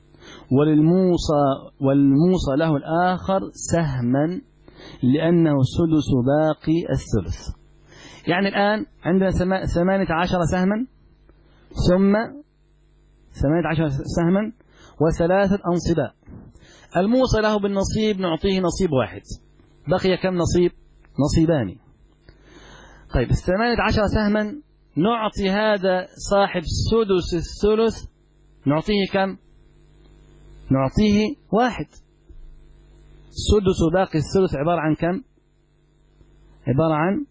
والموصى له الآخر سهما، لأنه سدس باقي الثلث. يعني الآن عندنا 18 سهما، ثم 18 سهما و3 أنصباء. الموصى له بالنصيب نعطيه نصيب واحد، بقي كم نصيب؟ نصيبان. طيب 18 سهما نعطي هذا صاحب سدس الثلث، نعطيه كم؟ نعطيه واحد. سدس باقي الثلث عبارة عن كم؟ عبارة عن،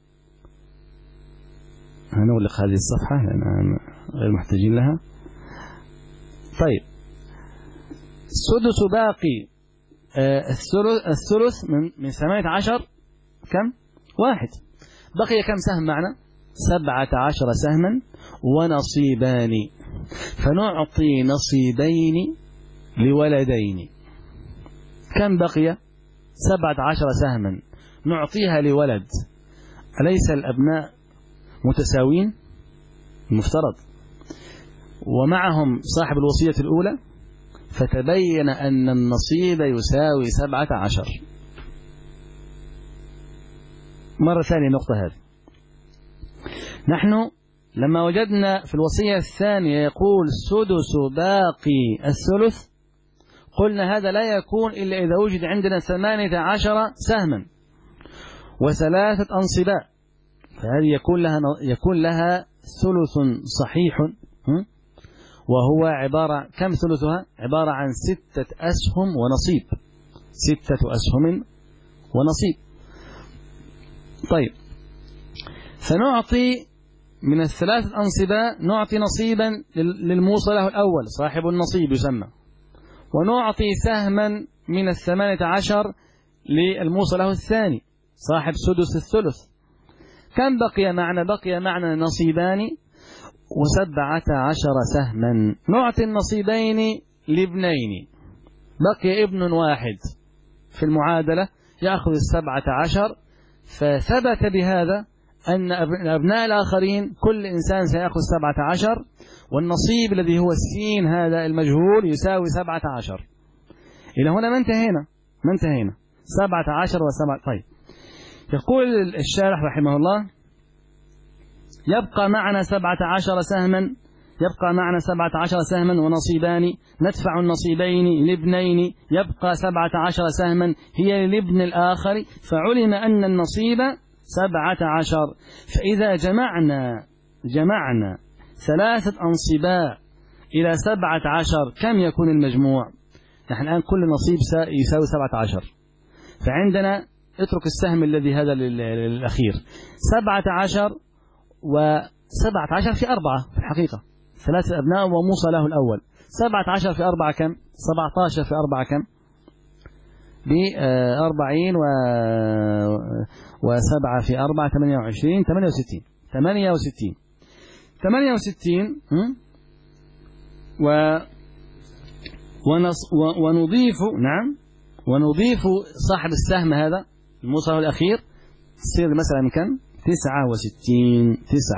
هنغلق هذه الصفحة لأن غير محتاجين لها. طيب سدس باقي الثلث من 18 كم؟ واحد. بقي كم سهم معنا؟ 17 سهما ونصيبان، فنعطي نصيبين لولدين. كم بقي؟ 17 سهما نعطيها لولد. أليس الأبناء متساوين؟ المفترض، ومعهم صاحب الوصية الأولى، فتبين أن النصيب يساوي 17. مرة ثانية نقطة هذه، نحن لما وجدنا في الوصية الثانية يقول سدس باقي الثلث، قلنا هذا لا يكون إلا إذا وجد عندنا 18 سهما و3 أنصباء، فهذه يكون لها ثلث صحيح، وهو عبارة كم ثلثها؟ عبارة عن 6 أسهم ونصيب، 6 أسهم ونصيب. طيب فنعطي من الثلاثة أنصباء نعطي نصيبا للموصى له الأول صاحب النصيب يسمى، ونعطي سهما من 18 للموصى له الثاني صاحب سدس الثلث. كم بقي معنا؟ بقي معنا نصيبان و17 سهما. نعطي النصيبين لابنين، بقي ابن واحد في المعادلة يأخذ 17، فثبت بهذا أن الأبناء الآخرين كل إنسان سيأخذ 17، والنصيب الذي هو السين هذا المجهول يساوي 17. إلى هنا ما انتهينا 17 و7. طيب يقول الشارح رحمه الله يبقى معنا 17 سهما ونصيبان، ندفع النصيبين لابنين، يبقى 17 سهما هي للابن الآخر، فعلم أن النصيب 17. فإذا جمعنا 3 أنصباء إلى 17 كم يكون المجموع؟ نحن الآن كل نصيب يساوي 17، فعندنا اترك السهم الذي هذا للأخير 17 و17 في 4 في الحقيقة 3 أبناء وموصى له الأول. 17 في 4 كم؟ 17 في 4 كم؟ ب40 و7 في 4 28 68 ونضيف صاحب السهم هذا الموصى له الأخير، تصير مثلا من كم؟ 69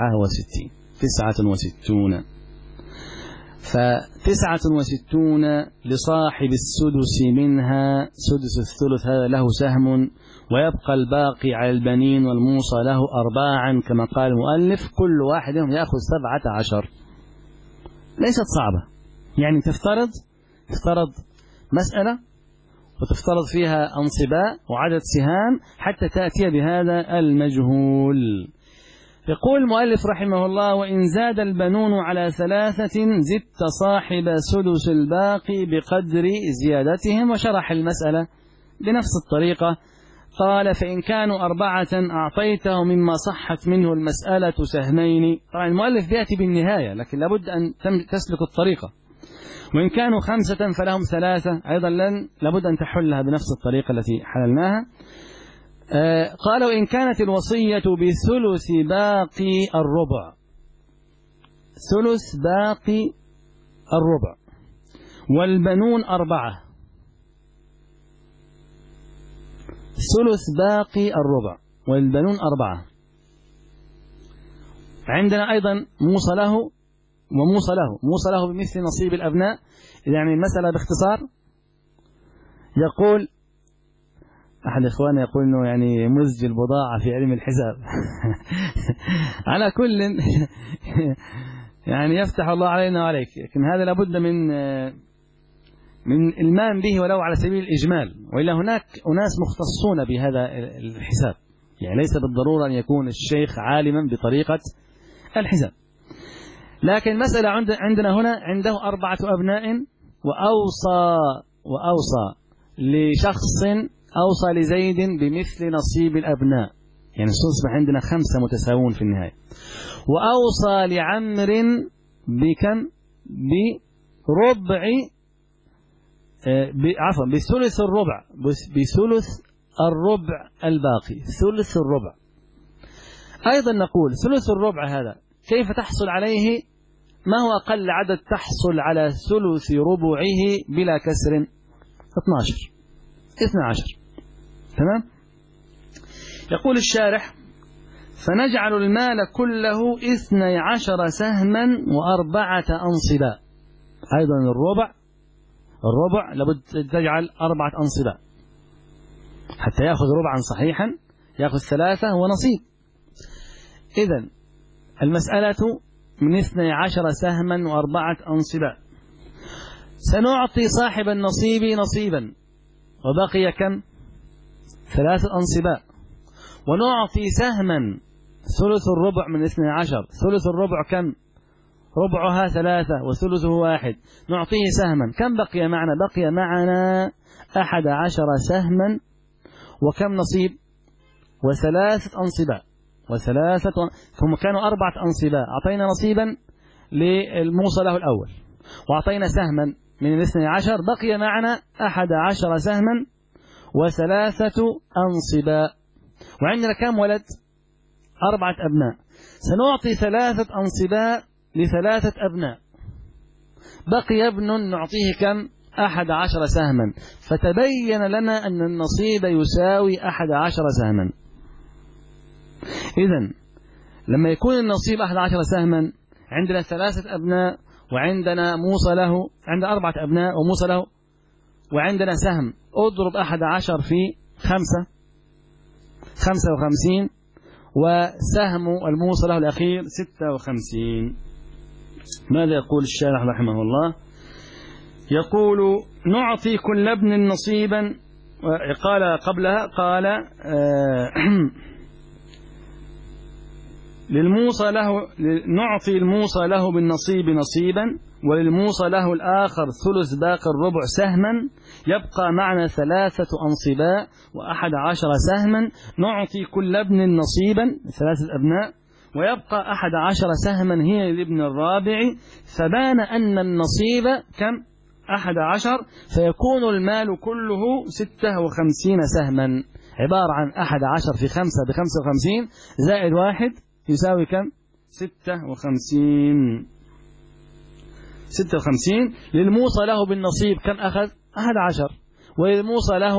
ف69 لصاحب السدس منها سدس الثلث هذا له سهم، ويبقى الباقي على البنين والموصى له 4 كما قال المؤلف، كل واحد منهم يأخذ 17. ليست صعبة، يعني تفترض مسألة وتفترض فيها أنصباء وعدد سهام حتى تأتي بهذا المجهول. يقول المؤلف رحمه الله وإن زاد البنون على 3 زدت صاحب سدس الباقي بقدر زيادتهم، وشرح المسألة بنفس الطريقة. قال فإن كانوا 4 أعطيته مما صحت منه المسألة سهمين. طبعا المؤلف يأتي بالنهاية لكن لابد أن تسلك الطريقة. وإن كانوا 5 فلهم 3 أيضا لابد أن تحلها بنفس الطريقة التي حللناها. قال وإن كانت الوصية بثلث باقي الربع، ثلث باقي الربع والبنون 4، ثلث باقي الربع والبنون 4. عندنا أيضا موصى له موصى له بمثل نصيب الأبناء. يعني المسألة باختصار يقول أحد إخواني يقول إنه يعني مزج البضاعة في علم الحساب على كل يعني يفتح الله علينا وعليك، لكن هذا لابد من من المام به ولو على سبيل الإجمال، وإلا هناك أناس مختصون بهذا الحساب، يعني ليس بالضرورة أن يكون الشيخ عالما بطريقة الحساب. لكن المسألة عندنا هنا عنده 4 أبناء وأوصى لشخص، أوصى لزيد بمثل نصيب الأبناء، يعني الصبح عندنا 5 متساوون في النهاية، وأوصى لعمر بكم؟ بثلث الربع، بثلث الربع الباقي، ثلث الربع. أيضا نقول ثلث الربع هذا كيف تحصل عليه؟ ما هو أقل عدد تحصل على ثلث ربعه بلا كسر؟ 12. تمام؟ يقول الشارح: فنجعل المال كله 12 سهما و4 أنصباء. أيضا الربع لابد تجعل 4 أنصباء حتى يأخذ ربعا صحيحا، يأخذ 3 ونصيب. إذن المسألة من 12 سهما و4 أنصباء. سنعطي صاحب النصيب نصيبا وبقي كم؟ 3 أنصباء، ونعطي سهما ثلث الربع من 12. ثلث الربع كم؟ ربعها 3 وثلثه 1. نعطيه سهما، كم بقي معنا؟ بقي معنا 11 سهما وكم نصيب؟ و3 أنصباء، فهم كانوا 4 أنصباء. أعطينا نصيبا للموصى له الأول، وأعطينا سهما من 12، بقي معنا 11 سهما و3 أنصباء. وعندنا كم ولد؟ 4 أبناء. سنعطي 3 أنصباء ل3 أبناء، بقي ابن نعطيه كم؟ 11 سهما. فتبين لنا أن النصيب يساوي 11 سهما. إذن لما يكون النصيب 11 سهما، عندنا 3 أبناء وعندنا موصى له، عندنا 4 أبناء وموصى له، وعندنا سهم. اضرب 11 في 5، 55، وسهم الموصى له الأخير 56. ماذا يقول الشارح رحمه الله؟ يقول: نعطي كل ابن نصيبا. قال قبلها، قال للموصى له، نعطي الموصى له بالنصيب نصيبا، وللموصى له الآخر ثلث باقي الربع سهما، يبقى معنا 3 أنصباء و11 سهما. نعطي كل ابن نصيبا، 3 أبناء، ويبقى 11 سهما هي لابن الرابع. فبان أن النصيب كم؟ 11، فيكون المال كله 56 سهما، عبارة عن 11 في 5 ب55 زائد 1 يساوي كم؟ 56. للموصى له بالنصيب كم أخذ؟ 11. وللموصى له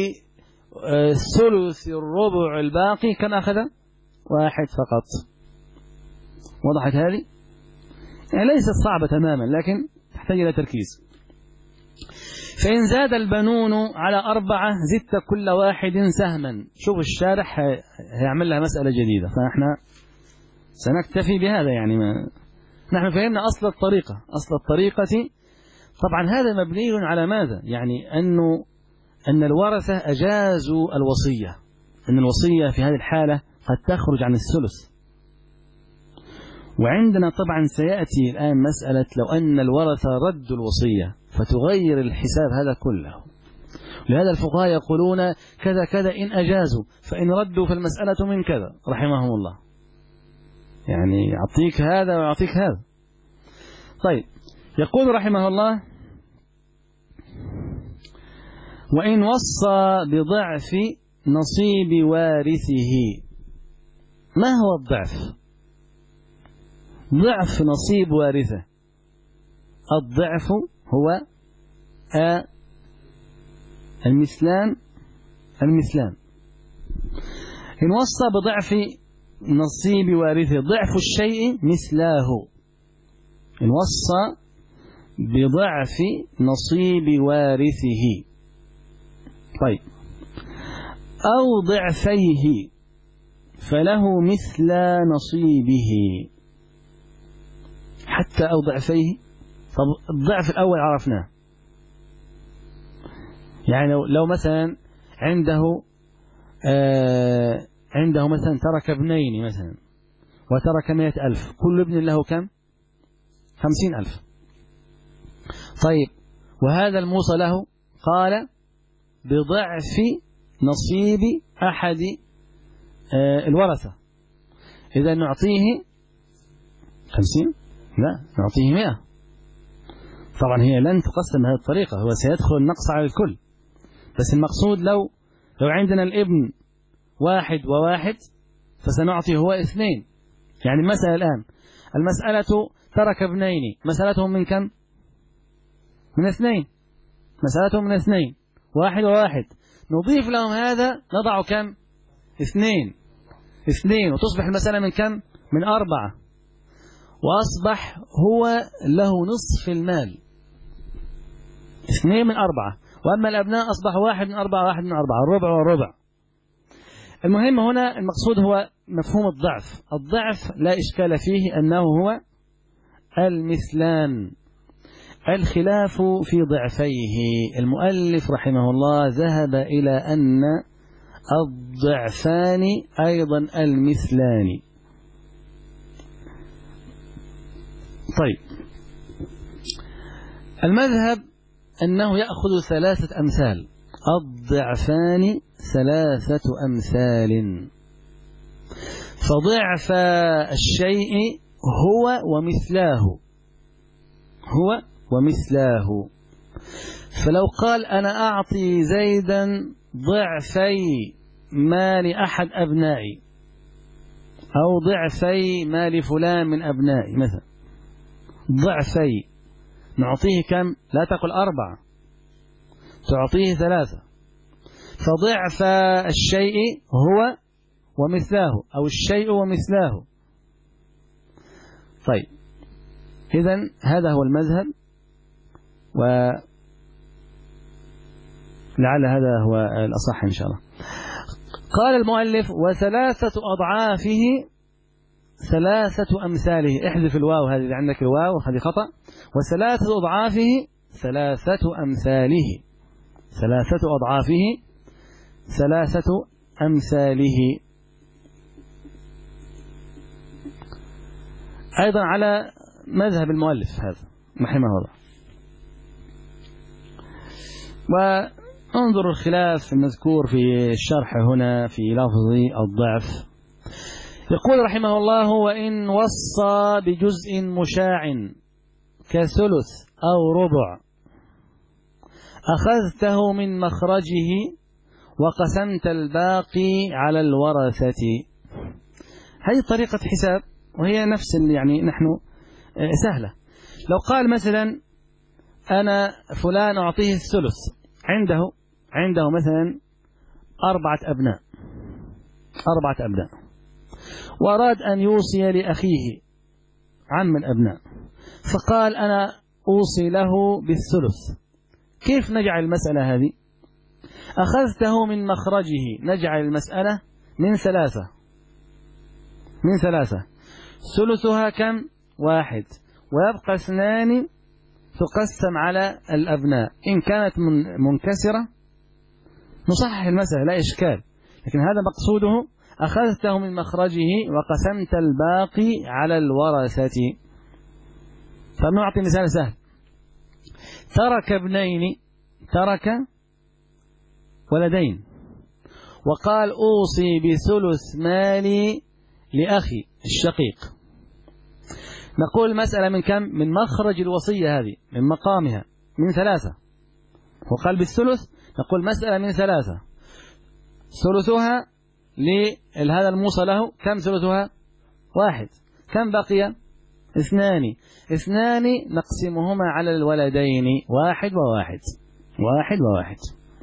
بثلث الربع الباقي كم أخذ؟ 1 فقط. وضحت هذه؟ يعني ليست صعبة تماما، لكن تحتاج إلى تركيز. فإن زاد البنون على 4 زدت كل واحد سهما. شوف الشارح هيعمل لها مسألة جديدة، فنحن سنكتفي بهذا. يعني نحن فهمنا أصل الطريقة. طبعا هذا مبني على ماذا؟ يعني أن الورثة أجازوا الوصية، أن الوصية في هذه الحالة قد تخرج عن الثلث. وعندنا طبعا سيأتي الآن مسألة لو أن الورثة ردوا الوصية فتغير الحساب هذا كله. لهذا الفقهاء يقولون كذا كذا إن أجازوا، فإن ردوا فالمسألة من كذا رحمهم الله. يعني يعطيك هذا ويعطيك هذا. طيب، يقول رحمه الله: وإن وصى بضعف نصيب وارثه. ما هو الضعف؟ ضعف نصيب وارثه. الضعف هو المثلان. إن وصى بضعف نصيب وارثه، ضعف الشيء مثله. إن وصى بضعف نصيب وارثه، طيب، أو ضعفيه فله مثل نصيبه. حتى أو ضعفيه. طب الضعف الأول عرفناه، يعني لو مثلا عنده مثلا ترك ابنين مثلا وترك 100,000، كل ابن له كم؟ 50,000. طيب وهذا الموصى له قال بضعف نصيب أحد الورثة، إذا نعطيه 50؟ لا، نعطيه 100. طبعا هي لن تقسم بهذه الطريقة، هو سيدخل النقص على الكل، بس المقصود لو عندنا الابن 1 و1 فسنعطي هو 2. يعني المسألة الآن، المسألة ترك ابنين، مسألتهم من كم؟ من 2. مسألتهم من 2، 1 و1، نضيف لهم هذا نضع كم؟ 2 وتصبح المسألة من كم؟ من 4، وأصبح هو له نصف المال. 2 من 4، وأما الأبناء أصبح 1 من 4، 1 من 4، الربع والربع. المهم هنا المقصود هو مفهوم الضعف. الضعف لا إشكال فيه أنه هو المثلان، الخلاف في ضعفيه. المؤلف رحمه الله ذهب إلى أن الضعفان أيضا المثلان. طيب المذهب أنه يأخذ 3 أمثال، الضعفان 3 أمثال، فضعف الشيء هو ومثلاه. فلو قال أنا أعطي زيدا ضعفي مال أحد أبنائي، أو ضعفي مال فلان من أبنائي مثلا، ضعفي، نعطيه كم؟ لا تقل 4، تعطيه 3. فضعف الشيء هو ومثلاه، أو الشيء ومثلاه. طيب إذن هذا هو المذهب، ولعل هذا هو الأصح إن شاء الله. قال المؤلف و3 أضعافه 3 أمثاله. احذف الواو هذه، اللي عندك الواو هذه خطأ. و3 أضعافه 3 أمثاله، 3 أضعافه 3 أمثاله. أيضا على مذهب المؤلف هذا رحمه الله. وانظر الخلاف المذكور في الشرح هنا في لفظ الضعف. يقول رحمه الله وإن وصى بجزء مشاع كثلث أو ربع أخذته من مخرجه وقسمت الباقي على الورثة. هذه طريقة حساب، وهي نفس يعني نحن سهلة. لو قال مثلا أنا فلان أعطيه الثلث، عنده مثلا 4 أبناء، وأراد أن يوصي لأخيه عم الأبناء، فقال أنا أوصي له بالثلث. كيف نجعل المسألة هذه؟ أخذته من مخرجه، نجعل المسألة من 3، ثلثها كم؟ 1، ويبقى 2 تقسم على الأبناء. إن كانت منكسرة نصحح المسألة لا إشكال، لكن هذا مقصوده أخذته من مخرجه وقسمت الباقي على الورثة. فنعطي مثال سهل. ترك ولدين، وقال أوصي بثلث مالي لأخي الشقيق. نقول المسألة من كم؟ من مخرج الوصية هذه، من مقامها من 3، وقال بالثلث، نقول مسألة من 3، ثلثها لهذا الموصى له كم؟ ثلثها 1، كم بقي؟ 2 نقسمهما على الولدين، 1 و1.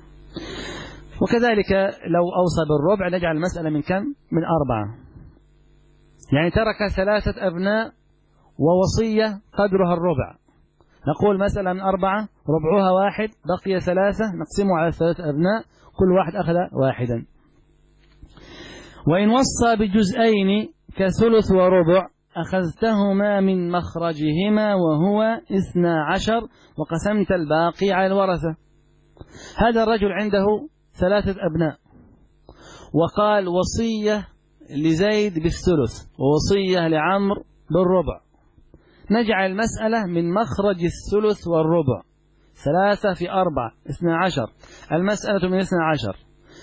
وكذلك لو أوصى بالربع نجعل المسألة من كم؟ من 4. يعني ترك 3 أبناء ووصية قدرها الربع، نقول مسألة من 4، ربعها 1، بقي 3، نقسمه على 3 أبناء، كل واحد أخذ 1. وإن وصى بجزئين كثلث وربع أخذتهما من مخرجهما وهو 12، وقسمت الباقي على الورثة. هذا الرجل عنده 3 أبناء، وقال وصية لزيد بالثلث ووصية لعمرو بالربع. نجعل المسألة من مخرج الثلث والربع. 3 في 4 12. المسألة من 12.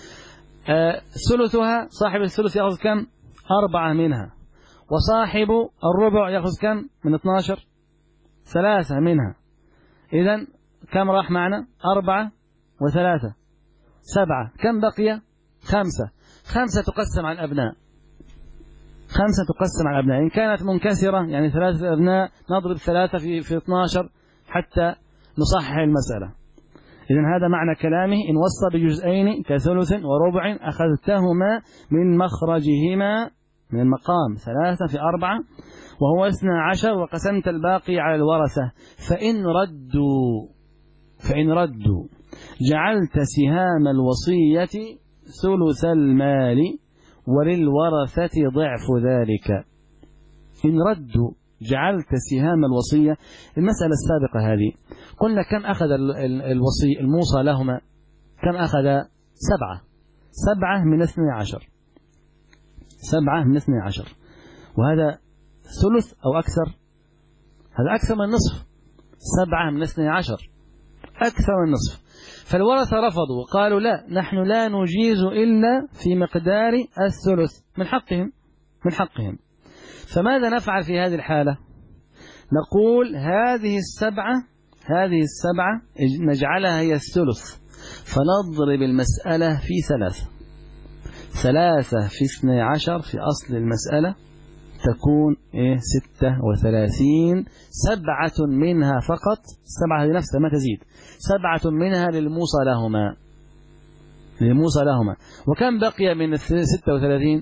ثلثها صاحب الثلث يأخذ كم؟ 4 منها، وصاحب الربع يأخذ كم من 12؟ 3 منها. إذن كم راح معنا؟ 4 و3 7. كم بقي؟ 5. 5 تقسم على الأبناء. 5 تقسم على الأبناء. إن كانت منكسرة يعني 3 أبناء نضرب 3 في 12 حتى نصحح المسألة. إذن هذا معنى كلامه: إن وصى بجزئين كثلث وربع أخذتهما من مخرجهما من المقام 3 في 4 وهو 12 وقسمت الباقي على الورثة. فإن ردوا جعلت سهام الوصية ثلث المال وللورثة ضعف ذلك. إن ردوا جعلت سهام الوصية. المسألة السابقة هذه قلنا كم أخذ الوصي الموصى لهما؟ كم أخذ؟ 7. 7 من 12. 7 من 12. وهذا ثلث أو أكثر؟ هذا أكثر من نصف. 7 من 12 أكثر من نصف. فالورثة رفضوا وقالوا لا، نحن لا نجيز إلا في مقدار الثلث من حقهم. فماذا نفعل في هذه الحالة؟ نقول هذه السبعة نجعلها هي الثلث، فنضرب المسألة في 3 في 12 في أصل المسألة تكون 36. 7 منها فقط، 7 هذه نفسها ما تزيد، 7 منها للموصى لهما. وكم بقي من 36؟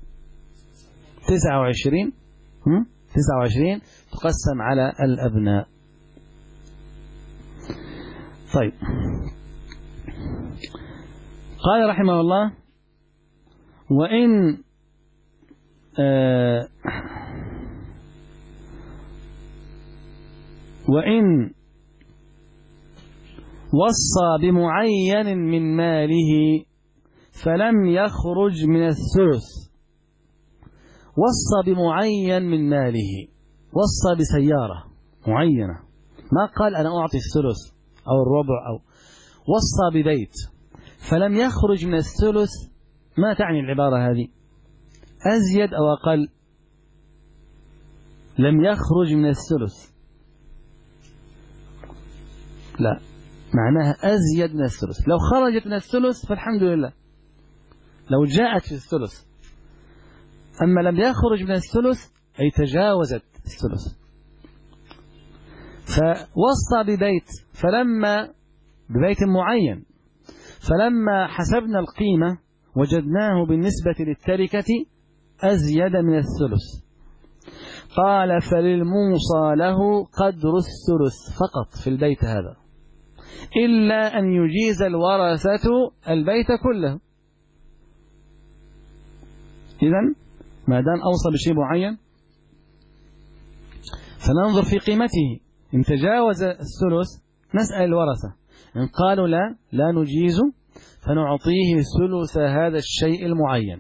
29. 29 تقسم على الأبناء. طيب، قال رحمه الله: وإن وصى بمعين من ماله فلم يخرج من الثلث. وصى بمعين من ماله، وصى بسيارة معينة، ما قال أنا أعطي الثلث أو الربع، أو وصى ببيت فلم يخرج من الثلث. ما تعني العبارة هذه؟ أزيد أو أقل؟ لم يخرج من الثلث، لا، معناها أزيد من الثلث. لو خرجت من الثلث فالحمد لله، لو جاءت في الثلث. أما لم يخرج من الثلث أي تجاوزت الثلث. فوصى ببيت ببيت معين، فلما حسبنا القيمة وجدناه بالنسبة للتركة أزيد من الثلث. قال: فللموصى له قدر الثلث فقط في البيت هذا، إلا أن يجيز الورثة البيت كله. إذن ما دام أوصى بشيء معين فننظر في قيمته. إن تجاوز الثلث نسأل الورثة، إن قالوا لا نجيز فنعطيه ثلث هذا الشيء المعين.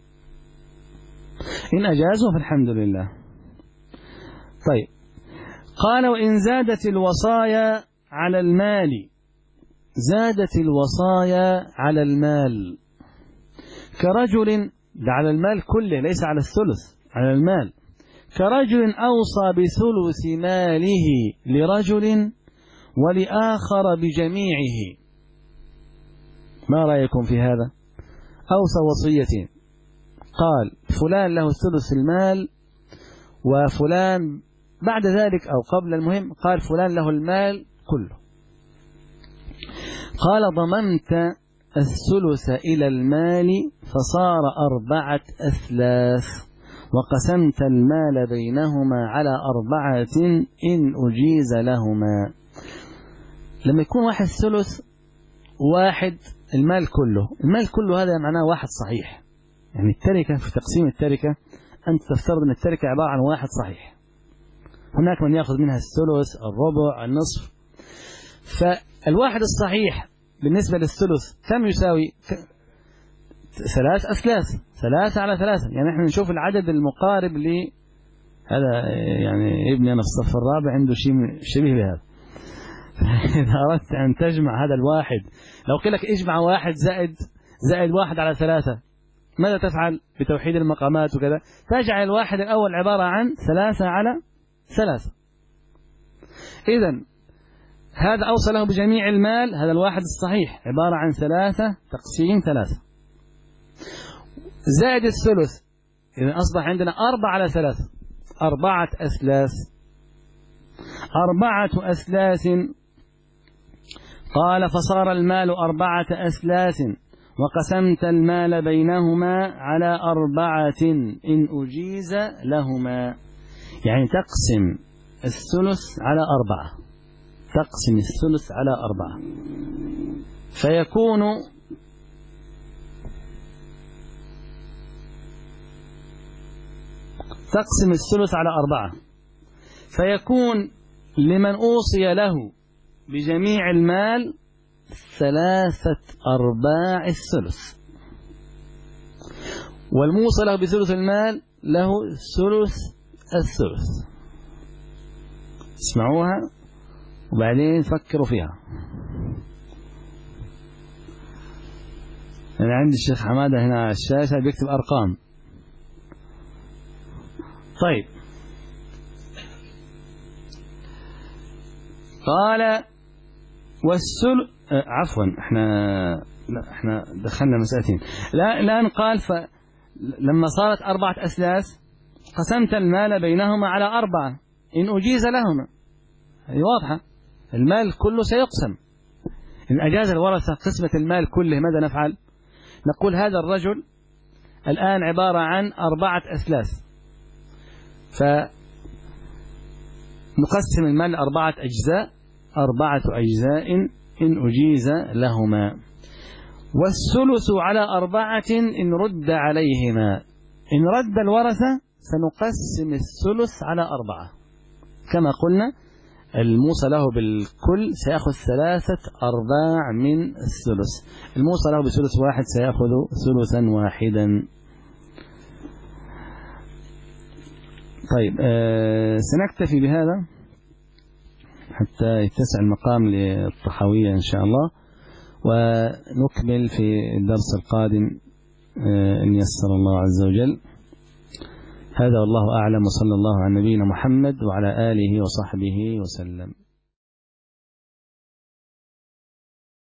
إن أجازوا فالحمد لله. طيب، قال: وإن زادت الوصايا على المال. زادت الوصايا على المال كرجل، على المال كله ليس على الثلث، على المال. كرجل أوصى بثلث ماله لرجل ولآخر بجميعه. ما رأيكم في هذا؟ أوصى وصيتين، قال فلان له ثلث المال، وفلان بعد ذلك أو قبل المهم قال فلان له المال كله. قال: ضمنت الثلث إلى المال فصار 4 أثلاث، وقسمت المال بينهما على 4 إن أجيز لهما. لما يكون واحد ثلث واحد المال كله هذا معناه واحد صحيح. يعني التركة في تقسيم التركة أنت تفترض أن التركة عبارة عن واحد صحيح، هناك من يأخذ منها الثلث، الربع، النصف. فالواحد الصحيح بالنسبة للثلث كم يساوي؟ 3 أثلاث، 3 على 3. يعني احنا نشوف العدد المقارب ل هذا. يعني ابني أنا في الصف الرابع عنده شيء شبيه بهذا. إذا أردت أن تجمع هذا الواحد، لو قيل لك اجمع 1 زائد 1 على 3، ماذا تفعل بتوحيد المقامات وكذا؟ تجعل الواحد الأول عبارة عن 3 على 3. إذن هذا أوصله بجميع المال، هذا الواحد الصحيح عبارة عن 3 تقسيم 3 زائد الثلث. إذن أصبح عندنا 4 على 3، 4 أثلاث. 4 أثلاث. قال فصار المال 4 أثلاث وقسمت المال بينهما على 4 إن أجيز لهما. يعني تقسم الثلث على 4، تقسم الثلث على 4 فيكون تقسم الثلث على 4 فيكون لمن أوصي له بجميع المال 3/4 الثلث، والموصى له بثلث المال له ثلث الثلث. اسمعوها وبعدين فكروا فيها. أنا عندي الشيخ حمادة هنا على الشاشة بيكتب أرقام. طيب قال عفوا احنا دخلنا مسألتين. الآن قال لما صارت 4 أثلاث قسمت المال بينهما على 4 إن أجيز لهما. هذه واضحة، المال كله سيقسم. إن أجاز الورثة قسمة المال كله ماذا نفعل؟ نقول هذا الرجل الآن عبارة عن 4 أثلاث، فنقسم المال 4 أجزاء، 4 أجزاء إن أجيز لهما، والثلث على 4 إن رد عليهما. إن رد الورثة سنقسم الثلث على 4 كما قلنا. الموصى له بالكل سيأخذ 3/4 من الثلث، الموصى له بثلث واحد سيأخذ ثلثا واحدا. طيب سنكتفي بهذا حتى يتسع المقام للطحاوية إن شاء الله، ونكمل في الدرس القادم إن يسر الله عز وجل. هذا والله أعلم، وصلى الله على نبينا محمد وعلى آله وصحبه وسلم.